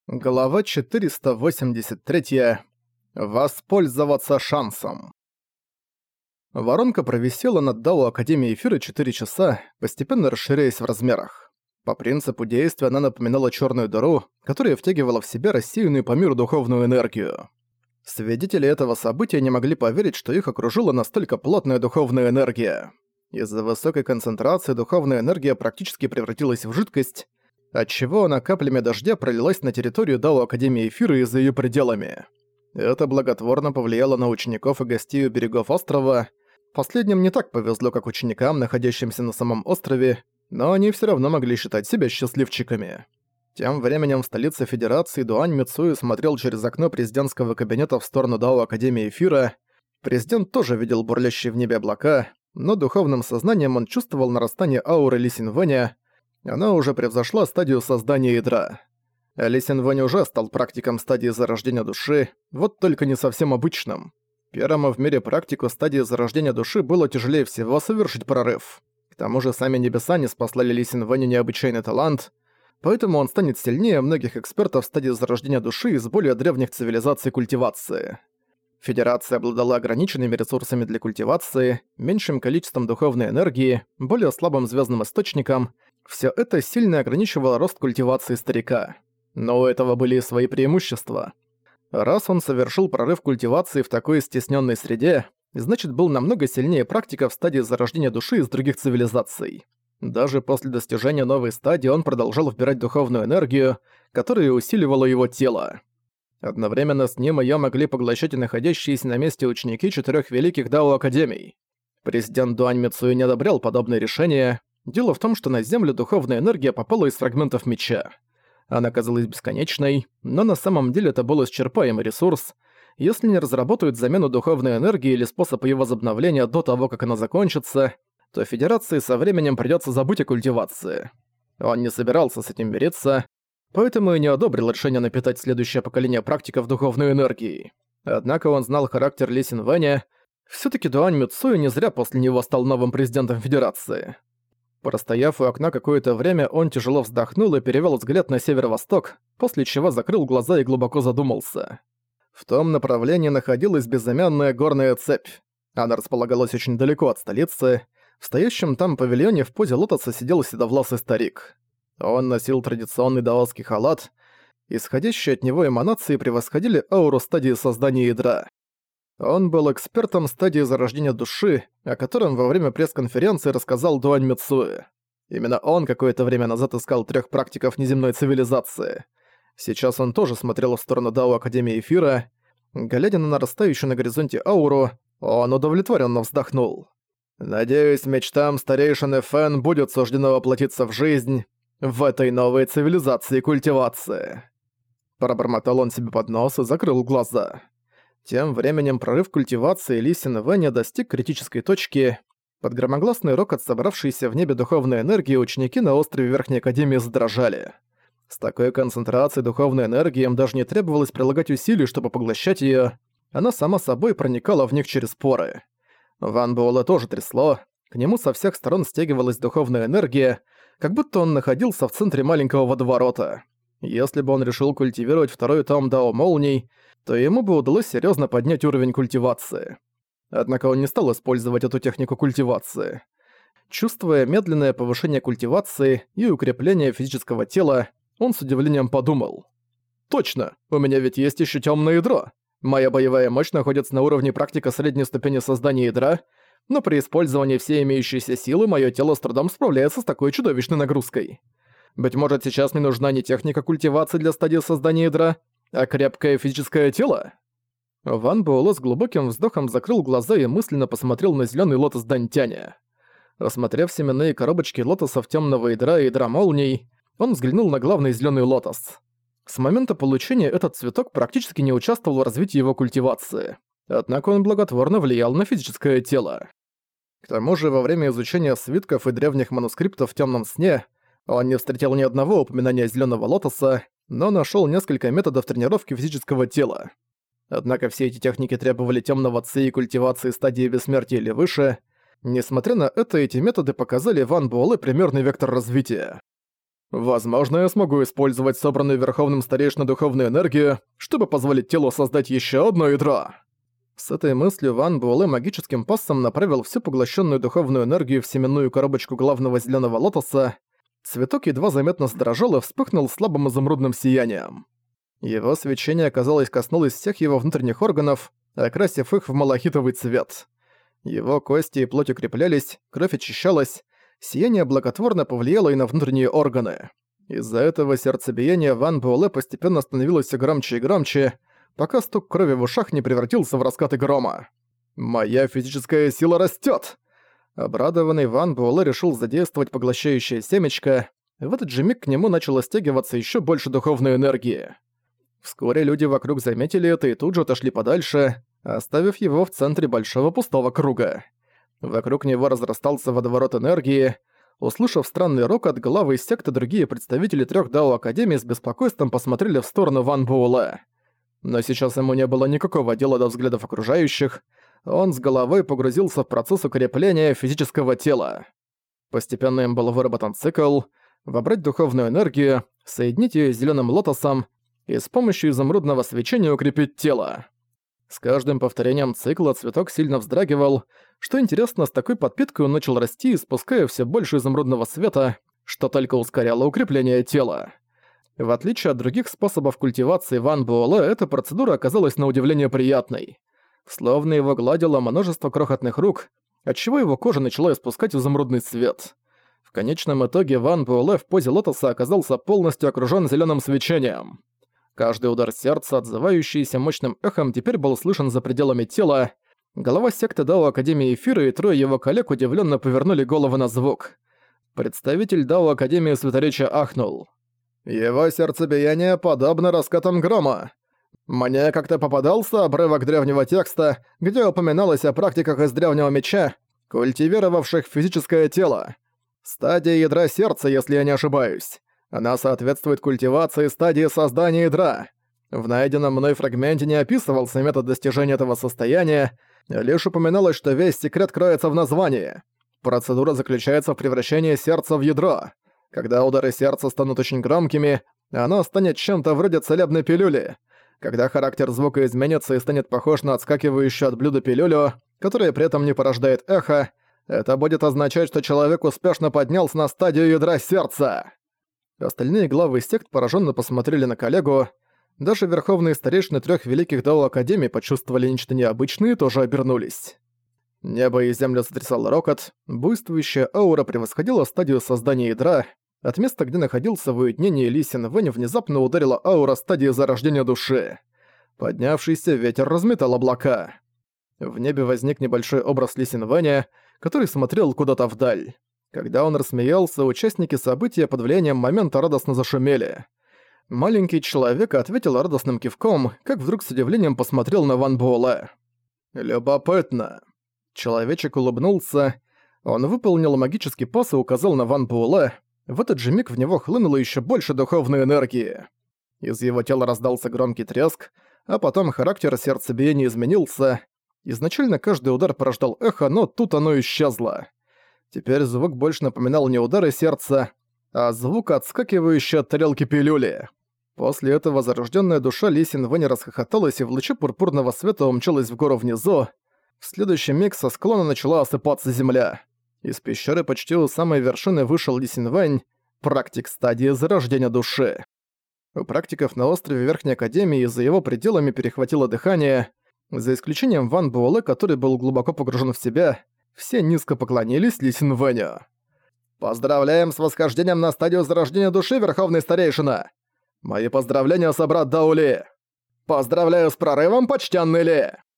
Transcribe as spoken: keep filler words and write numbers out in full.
Глава четыреста восемьдесят три. Воспользоваться шансом. Воронка провисела над Дао Академии Эфира четыре часа, постепенно расширяясь в размерах. По принципу действия она напоминала черную дыру, которая втягивала в себя рассеянную по миру духовную энергию. Свидетели этого события не могли поверить, что их окружила настолько плотная духовная энергия. Из-за высокой концентрации духовная энергия практически превратилась в жидкость, отчего она каплями дождя пролилась на территорию Дао Академии Эфира и за её пределами. Это благотворно повлияло на учеников и гостей у берегов острова. Последним не так повезло, как ученикам, находящимся на самом острове, но они всё равно могли считать себя счастливчиками. Тем временем в столице Федерации Дуань Мицуи смотрел через окно президентского кабинета в сторону Дао Академии Эфира. Президент тоже видел бурлящие в небе облака, но духовным сознанием он чувствовал нарастание ауры Ли Синьвэня. Она уже превзошла стадию создания ядра. Ли Синьвэнь уже стал практиком стадии зарождения души, вот только не совсем обычным. Первому в мире практику стадии зарождения души было тяжелее всего совершить прорыв. К тому же сами небеса не спаслали Ли Синьвэню необычайный талант, поэтому он станет сильнее многих экспертов стадии зарождения души из более древних цивилизаций культивации. Федерация обладала ограниченными ресурсами для культивации, меньшим количеством духовной энергии, более слабым звездным источником. Всё это сильно ограничивало рост культивации старика. Но у этого были и свои преимущества. Раз он совершил прорыв культивации в такой стесненной среде, значит, был намного сильнее практика в стадии зарождения души из других цивилизаций. Даже после достижения новой стадии он продолжал вбирать духовную энергию, которая усиливала его тело. Одновременно с ним её могли поглощать и находящиеся на месте ученики четырёх великих Дао Академий. Президент Дуань Мицуи не одобрял подобное решение. Дело в том, что на Землю духовная энергия попала из фрагментов меча. Она казалась бесконечной, но на самом деле это был исчерпаемый ресурс. Если не разработают замену духовной энергии или способ её возобновления до того, как она закончится, то Федерации со временем придётся забыть о культивации. Он не собирался с этим мириться, поэтому и не одобрил решение напитать следующее поколение практиков духовной энергией. Однако он знал характер Ли Синьвэня. Всё-таки Дуань Мицуи не зря после него стал новым президентом Федерации. Простояв у окна какое-то время, он тяжело вздохнул и перевёл взгляд на северо-восток, после чего закрыл глаза и глубоко задумался. В том направлении находилась безымянная горная цепь. Она располагалась очень далеко от столицы. В стоящем там павильоне в позе лотоса сидел седовласый старик. Он носил традиционный даосский халат. Исходящие от него эманации превосходили ауру стадии создания ядра. Он был экспертом стадии зарождения души, о котором во время пресс-конференции рассказал Дуань Мицуи. Именно он какое-то время назад искал трёх практиков неземной цивилизации. Сейчас он тоже смотрел в сторону Дао Академии Эфира. Глядя на нарастающую на горизонте ауру, он удовлетворенно вздохнул. «Надеюсь, мечтам старейшины Фэн будет суждено воплотиться в жизнь в этой новой цивилизации культивации». Пробормотал он себе под нос и закрыл глаза. Тем временем прорыв культивации Ли Синьвэня достиг критической точки. Под громогласный рокот собравшейся в небе духовной энергии ученики на острове Верхней Академии задрожали. С такой концентрацией духовной энергии им даже не требовалось прилагать усилий, чтобы поглощать её. Она сама собой проникала в них через поры. Ван Буэлэ тоже трясло. К нему со всех сторон стягивалась духовная энергия, как будто он находился в центре маленького водоворота. Если бы он решил культивировать второй том Дао Молний, то ему бы удалось серьёзно поднять уровень культивации. Однако он не стал использовать эту технику культивации. Чувствуя медленное повышение культивации и укрепление физического тела, он с удивлением подумал. «Точно, у меня ведь есть ещё тёмное ядро. Моя боевая мощь находится на уровне практика средней ступени создания ядра, но при использовании всей имеющейся силы моё тело с трудом справляется с такой чудовищной нагрузкой. Быть может, сейчас мне нужна не техника культивации для стадии создания ядра, а крепкое физическое тело?» Ван Буэлэ с глубоким вздохом закрыл глаза и мысленно посмотрел на зелёный лотос Даньтяня. Осмотрев семенные коробочки лотосов тёмного ядра и ядра молний, он взглянул на главный зелёный лотос. С момента получения этот цветок практически не участвовал в развитии его культивации. Однако он благотворно влиял на физическое тело. К тому же, во время изучения свитков и древних манускриптов в тёмном сне он не встретил ни одного упоминания зелёного лотоса, но нашёл несколько методов тренировки физического тела. Однако все эти техники требовали тёмного ци и культивации стадии бессмертия или выше. Несмотря на это, эти методы показали Ван Буэлэ примерный вектор развития. Возможно, я смогу использовать собранную Верховным Старейшиной духовную энергию, чтобы позволить телу создать еще одно ядро. С этой мыслью Ван Буэлэ магическим пассом направил всю поглощенную духовную энергию в семенную коробочку главного зеленого лотоса. Цветок едва заметно задрожал и вспыхнул слабым изумрудным сиянием. Его свечение, казалось, коснулось всех его внутренних органов, окрасив их в малахитовый цвет. Его кости и плоть укреплялись, кровь очищалась, сияние благотворно повлияло и на внутренние органы. Из-за этого сердцебиение Ван Буэлэ постепенно становилось все громче и громче, пока стук крови в ушах не превратился в раскаты грома. «Моя физическая сила растёт!» Обрадованный Ван Буэлэ решил задействовать поглощающее семечко. В этот же миг к нему начало стягиваться ещё больше духовной энергии. Вскоре люди вокруг заметили это и тут же отошли подальше, оставив его в центре большого пустого круга. Вокруг него разрастался водоворот энергии. Услышав странный рокот, главы секты и другие представители трёх Дао Академий с беспокойством посмотрели в сторону Ван Буэлэ. Но сейчас ему не было никакого дела до взглядов окружающих. Он с головой погрузился в процесс укрепления физического тела. Постепенно им был выработан цикл вобрать духовную энергию, соединить её с зелёным лотосом и с помощью изумрудного свечения укрепить тело. С каждым повторением цикла цветок сильно вздрагивал. Что интересно, с такой подпиткой он начал расти, испуская всё больше изумрудного света, что только ускоряло укрепление тела. В отличие от других способов культивации Ван Буэлэ, эта процедура оказалась на удивление приятной. Словно его гладило множество крохотных рук, отчего его кожа начала испускать изумрудный цвет. В конечном итоге Ван Буэлэ в позе лотоса оказался полностью окружён зелёным свечением. Каждый удар сердца, отзывающийся мощным эхом, теперь был слышен за пределами тела. Глава секты Дао Академии Эфира и трое его коллег удивлённо повернули головы на звук. Представитель Дао Академии Светоречия ахнул. «Его сердцебиение подобно раскатам грома. Мне как-то попадался обрывок древнего текста, где упоминалось о практиках из древнего меча, культивировавших физическое тело. Стадия ядра сердца, если я не ошибаюсь. Она соответствует культивации стадии создания ядра. В найденном мной фрагменте не описывался метод достижения этого состояния, лишь упоминалось, что весь секрет кроется в названии. Процедура заключается в превращении сердца в ядро. Когда удары сердца станут очень громкими, оно станет чем-то вроде целебной пилюли. Когда характер звука изменится и станет похож на отскакивающую от блюда пилюлю, которая при этом не порождает эхо, это будет означать, что человек успешно поднялся на стадию ядра сердца. Остальные главы сект пораженно посмотрели на коллегу. Даже верховные старейшины трех великих Дао Академий почувствовали нечто необычное и тоже обернулись. Небо и землю сотрясал рокот, буйствующая аура превосходила стадию создания ядра. От места, где находился в уединении Ли Син Вэнь, внезапно ударила аура стадии зарождения души. Поднявшийся ветер разметал облака. В небе возник небольшой образ Ли Син Вэня, который смотрел куда-то вдаль. Когда он рассмеялся, участники события под влиянием момента радостно зашумели. Маленький человек ответил радостным кивком, как вдруг с удивлением посмотрел на Ван Буэлэ. «Любопытно». Человечек улыбнулся. Он выполнил магический пас и указал на Ван Буэлэ. В этот же миг в него хлынуло еще больше духовной энергии. Из его тела раздался громкий треск, а потом характер сердцебиения изменился. Изначально каждый удар порождал эхо, но тут оно исчезло. Теперь звук больше напоминал не удары сердца, а звук, отскакивающий от тарелки пилюли. После этого зарожденная душа Ли Син Вэнь расхохоталась и в луче пурпурного света умчалась в гору внизу. В следующий миг со склона начала осыпаться земля. Из пещеры почти у самой вершины вышел Ли Син Вэнь, практик стадии зарождения души. У практиков на острове Верхней Академии за его пределами перехватило дыхание. За исключением Ван Буэлэ, который был глубоко погружен в себя, все низко поклонились Ли Син Вэню. «Поздравляем с восхождением на стадию зарождения души, Верховный Старейшина! Мои поздравления, собрат Дао Ли! Поздравляю с прорывом, почтенный Ли!»